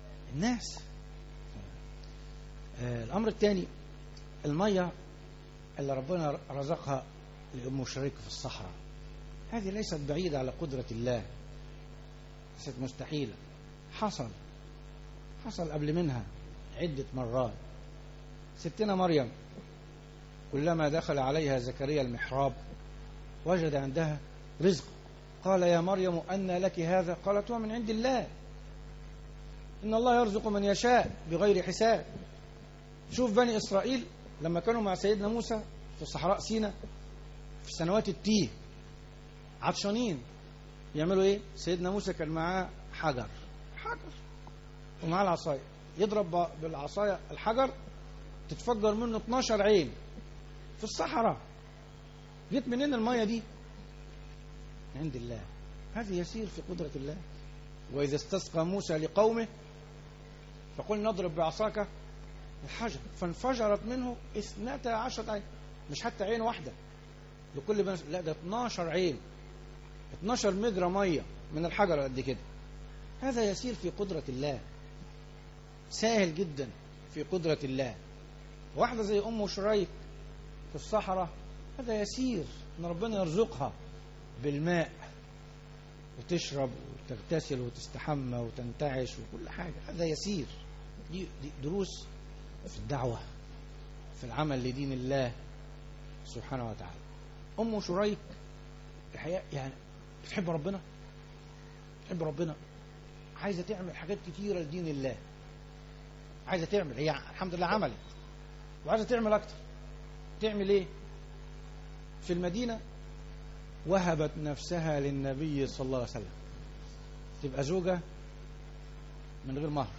الناس. آه الامر الثاني، الميه اللي ربنا رزقها لأم شريك في الصحراء، هذه ليست بعيدة على قدرة الله، ليست مستحيلة. حصل حصل قبل منها عدة مرات. ستنا مريم كلما دخل عليها زكريا المحراب وجد عندها رزق، قال يا مريم أن لك هذا؟ قالت هو من عند الله، إن الله يرزق من يشاء بغير حساب. شوف بني إسرائيل لما كانوا مع سيدنا موسى في صحراء سيناء في سنوات التيه عطشانين، يعملوا ايه؟ سيدنا موسى كان معاه حجر حجر ومعاه العصاية، يضرب بالعصاية الحجر تتفجر منه اتناشر عين في الصحراء. جت منين المية دي؟ عند الله. هذا يسير في قدرة الله. وإذا استسقى موسى لقومه فقل نضرب بعصاك الحجر فانفجرت منه اثنتا عشرة عين، مش حتى عين واحدة لكل بنس، لا ده اتناشر عين، اتناشر مجرى مية من الحجر قد كده. هذا يسير في قدرة الله، سهل جدا في قدرة الله. واحدة زي أم شريك في الصحراء، هذا يسير ان ربنا يرزقها بالماء وتشرب وتغتسل وتستحمى وتنتعش وكل حاجة، هذا يسير. دي, دي دروس في الدعوة، في العمل لدين الله سبحانه وتعالى. أم شريك الحقيقة يعني بتحب ربنا، بتحب ربنا، عايزة تعمل حاجات كتيرة لدين الله، عايزة تعمل، هي الحمد لله عملت وعايزة تعمل أكتر. تعمل إيه؟ في المدينة وهبت نفسها للنبي صلى الله عليه وسلم، تبقى زوجة من غير مهر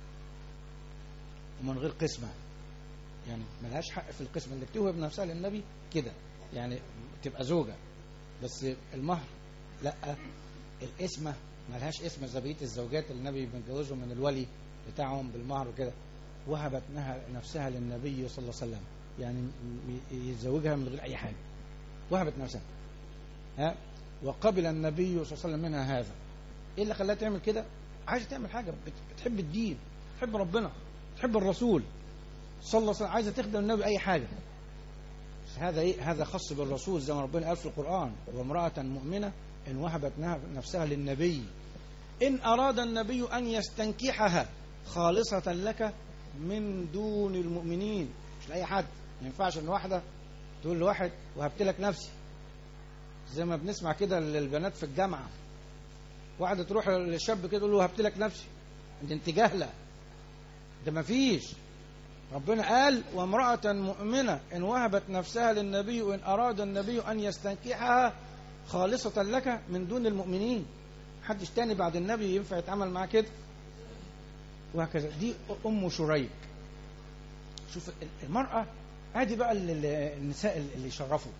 ومن غير قسمة، يعني ملهاش حق في القسمة، اللي بتوهب نفسها للنبي كده يعني تبقى زوجة، بس المهر لا، القسمة ملهاش اسم زي بقية الزوجات اللي النبي بيتجوزهم من الولي بتاعهم بالمهر وكده. وهبت نفسها للنبي صلى الله عليه وسلم، يعني يتزوجها من غير أي حاجة، وهبت نفسها. ها، وقبل النبي صلى الله عليه وسلم منها هذا. ايه اللي خلاها تعمل كده؟ عايزه تعمل حاجه، بتحب الدين، بتحب ربنا، بتحب الرسول صلى الله عليه وسلم، عايزه تخدم النبي اي حاجه. هذا ايه؟ هذا خاص بالرسول زي ما ربنا قال في القران: وامراه مؤمنه ان وهبت نفسها للنبي ان اراد النبي ان يستنكحها خالصه لك من دون المؤمنين. مش لاي حد، ما ينفعش ان واحده تقول لواحد وهبت لك نفسي، زي ما بنسمع كده للبنات في الجامعة، واحدة تروح للشاب كده تقول له وهبت لك نفسي، انت انت جاهلة، ده ما فيش. ربنا قال: وامرأة مؤمنة إن وهبت نفسها للنبي وإن أراد النبي أن يستنكحها خالصة لك من دون المؤمنين. محدش تاني بعد النبي ينفع يتعامل معاه كده، وهكذا. دي أم شريك. شوف المرأة، ادي بقى النساء اللي يشرفوا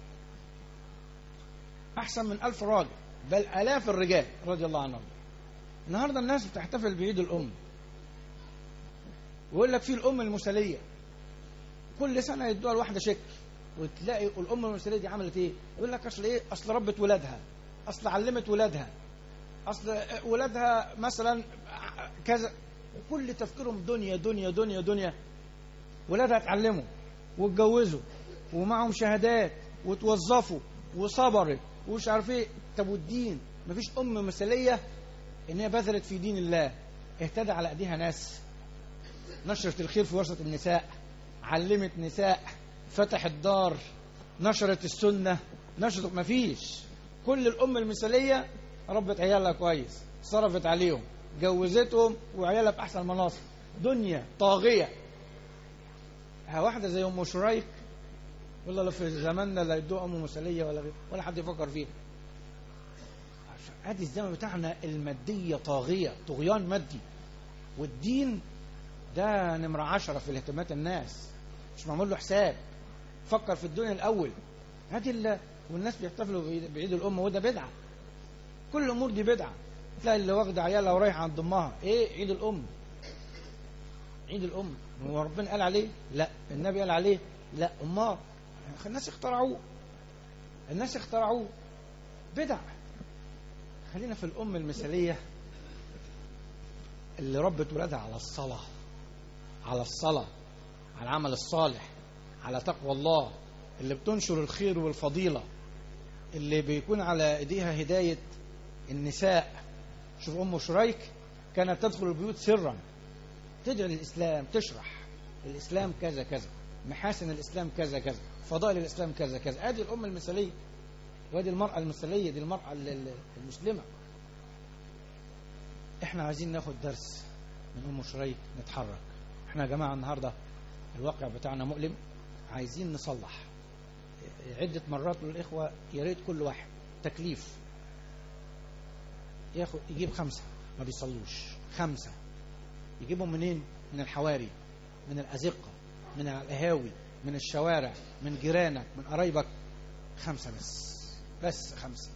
احسن من الف راجل، بل الاف الرجال رضي الله عنهم. النهارده الناس بتحتفل بعيد الام، ويقول لك في الام المثاليه، كل سنه يدوها لواحده شكر، وتلاقي الام المثاليه دي عملت ايه؟ يقول لك اصل ايه؟ اصل ربت ولادها، اصل علمت ولادها، اصل ولادها مثلا كذا. كل تفكيرهم دنيا دنيا دنيا دنيا. ولادها اتعلموا واتجوزوا ومعهم شهادات وتوظفوا وصبرت ومش عارف ايه. طب والدين؟ مفيش ام مثاليه ان هي بذلت في دين الله، اهتدى على ايديها ناس، نشرت الخير في وسط النساء، علمت نساء، فتحت دار، نشرت السنه، نشرت. مفيش. كل الام المثاليه ربت عيالها كويس، صرفت عليهم، جوزتهم، وعيالها في احسن مناصب. دنيا طاغيه. واحده زي ام شريك والله لو في زماننا لا يدوها ام مثاليه ولا غير، ولا حد يفكر فيها. ادي الزمن بتاعنا الماديه طاغيه، طغيان مادي، والدين ده نمره عشرة في الاهتمامات الناس، مش معمول له حساب. فكر في الدنيا الاول. هذه اللي والناس بيحتفلوا بعيد الام، وده بدعه. كل الامور دي بدعه. تلاقي اللي واخده عيالها ورايحه عند امها، ايه عيد الام؟ عيد الام هو ربنا قال عليه؟ لا. النبي قال عليه؟ لا. امال الناس اخترعوه، الناس اخترعوه بدع. خلينا في الام المثاليه اللي ربت ولادها على الصلاه، على الصلاه، على العمل الصالح، على تقوى الله، اللي بتنشر الخير والفضيلة، اللي بيكون على ايديها هداية النساء. شوف أم شريك كانت تدخل البيوت سرا تدعي للإسلام، تشرح الإسلام كذا كذا، محاسن الإسلام كذا كذا، فضائل الإسلام كذا كذا. ادي الأم المثالية، وادي المرأة المثالية، دي المرأة المسلمة. احنا عايزين ناخد درس من أم شريك، نتحرك. احنا يا جماعة النهاردة الواقع بتاعنا مؤلم، عايزين نصلح. عدة مرات للإخوة يا ريت كل واحد تكليف ياخد يجيب خمسة ما بيصلوش، خمسة يجيبهم منين؟ من الحواري، من الأزقة، من القهاوي، من الشوارع، من جيرانك، من قرايبك. خمسة بس، بس خمسة.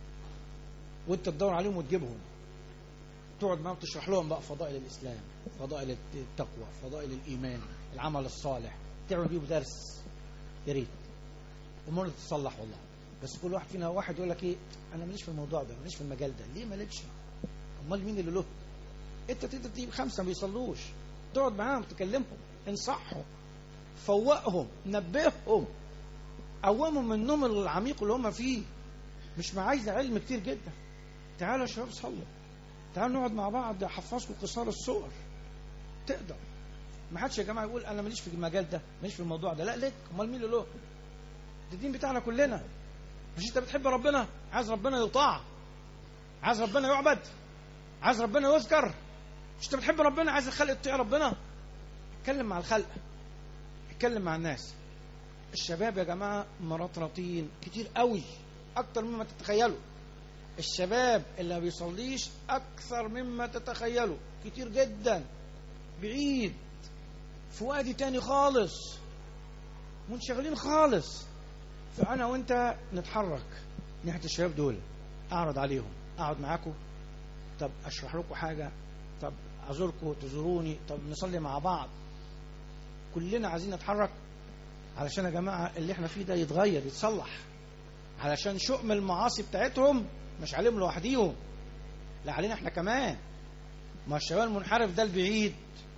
وانت تدور عليهم وتجيبهم، تقعد معهم تشرح لهم بقى فضائل الإسلام، فضائل التقوى، فضائل الإيمان، العمل الصالح، تعمل بيه درس. يا ريت امورنا تتصلح والله. بس كل واحد فينا واحد يقول لك ايه، انا ماليش في الموضوع ده، ماليش في المجال ده. ليه مالكش؟ امال مين اللي له؟ انت تقدر تجيب خمسه ما بيصلوش، تقعد معاهم تكلمهم، انصحهم، فوقهم، نبههم، قومهم من النوم العميق اللي هم فيه. مش عايزه علم كتير جدا. تعالوا يا شباب صلوا، تعالوا نقعد مع بعض احفظكم قصار الصور. تقدر. ما حدش يا جماعه يقول انا ماليش في المجال ده، ماليش في الموضوع ده. لا ليك، امال مين اللي له؟ ده الدين بتاعنا كلنا. مش انت بتحب ربنا، عايز ربنا يطاع، عايز ربنا يعبد، عايز ربنا يذكر. مش انت بتحب ربنا، عايز الخلق يطيع ربنا. اتكلم مع الخلق، اتكلم مع الناس. الشباب يا جماعه مرطرطين كتير قوي، اكتر مما تتخيلوا. الشباب اللي ما بيصليش اكثر مما تتخيلوا، كتير جدا، بعيد في وادي تاني خالص، منشغلين خالص. فأنا وأنت نتحرك ناحية الشباب دول، أعرض عليهم، أقعد معاكم، طب أشرح لكم حاجة، طب أزوركم تزوروني، طب نصلي مع بعض. كلنا عايزين نتحرك علشان يا جماعة اللي احنا فيه ده يتغير، يتصلح، علشان شؤم المعاصي بتاعتهم مش عليهم لوحديهم، لا علينا احنا كمان. ما الشباب المنحرف ده البعيد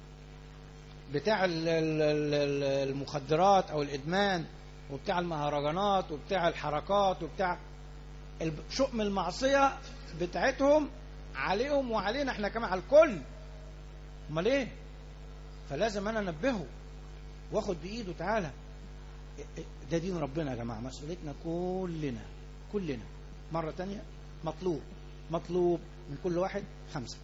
بتاع المخدرات أو الإدمان، وبتاع المهرجانات، وبتاع الحركات، وبتاع شؤم المعصية بتاعتهم عليهم وعلينا احنا كمان، على الكل. امال ايه؟ فلازم انا انبهه واخد بايده، تعالى ده دين ربنا يا جماعة، مسؤوليتنا كلنا كلنا. مرة تانية مطلوب مطلوب من كل واحد خمسة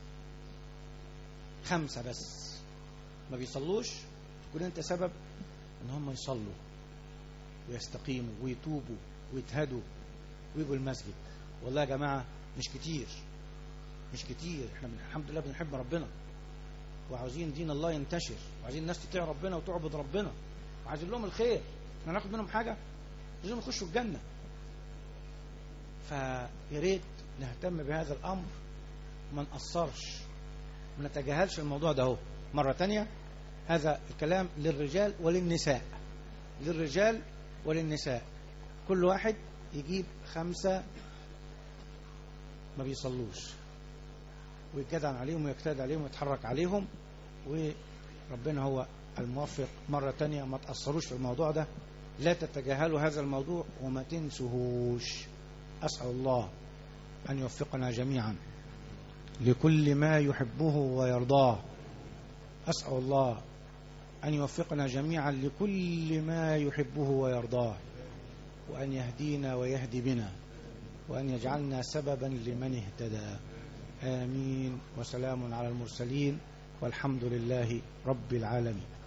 خمسة بس ما بيصلوش، تكون انت سبب ان هم يصلوا ويستقيموا ويتوبوا ويتهدوا ويجوا المسجد. والله يا جماعة مش كتير، مش كتير. احنا الحمد لله بنحب ربنا، وعاوزين دين الله ينتشر، وعايزين الناس تطيع ربنا وتعبد ربنا، وعايزين لهم الخير. احنا ناخد منهم حاجة؟ عايزين يخشوا الجنة. فيا ريت نهتم بهذا الامر، ما نقصرش، ما نتجاهلش الموضوع ده. اهو مرة تانية، هذا الكلام للرجال وللنساء، للرجال وللنساء. كل واحد يجيب خمسة ما بيصلوش، ويتجدعن عليهم ويجتهد عليهم ويتحرك عليهم، وربنا هو الموفق. مرة تانية ما تأثروش في الموضوع ده، لا تتجاهلوا هذا الموضوع وما تنسوهوش. أسأل الله أن يوفقنا جميعا لكل ما يحبه ويرضاه. أسأل الله أن يوفقنا جميعا لكل ما يحبه ويرضاه، وأن يهدينا ويهدي بنا، وأن يجعلنا سببا لمن اهتدى. آمين. وسلام على المرسلين، والحمد لله رب العالمين.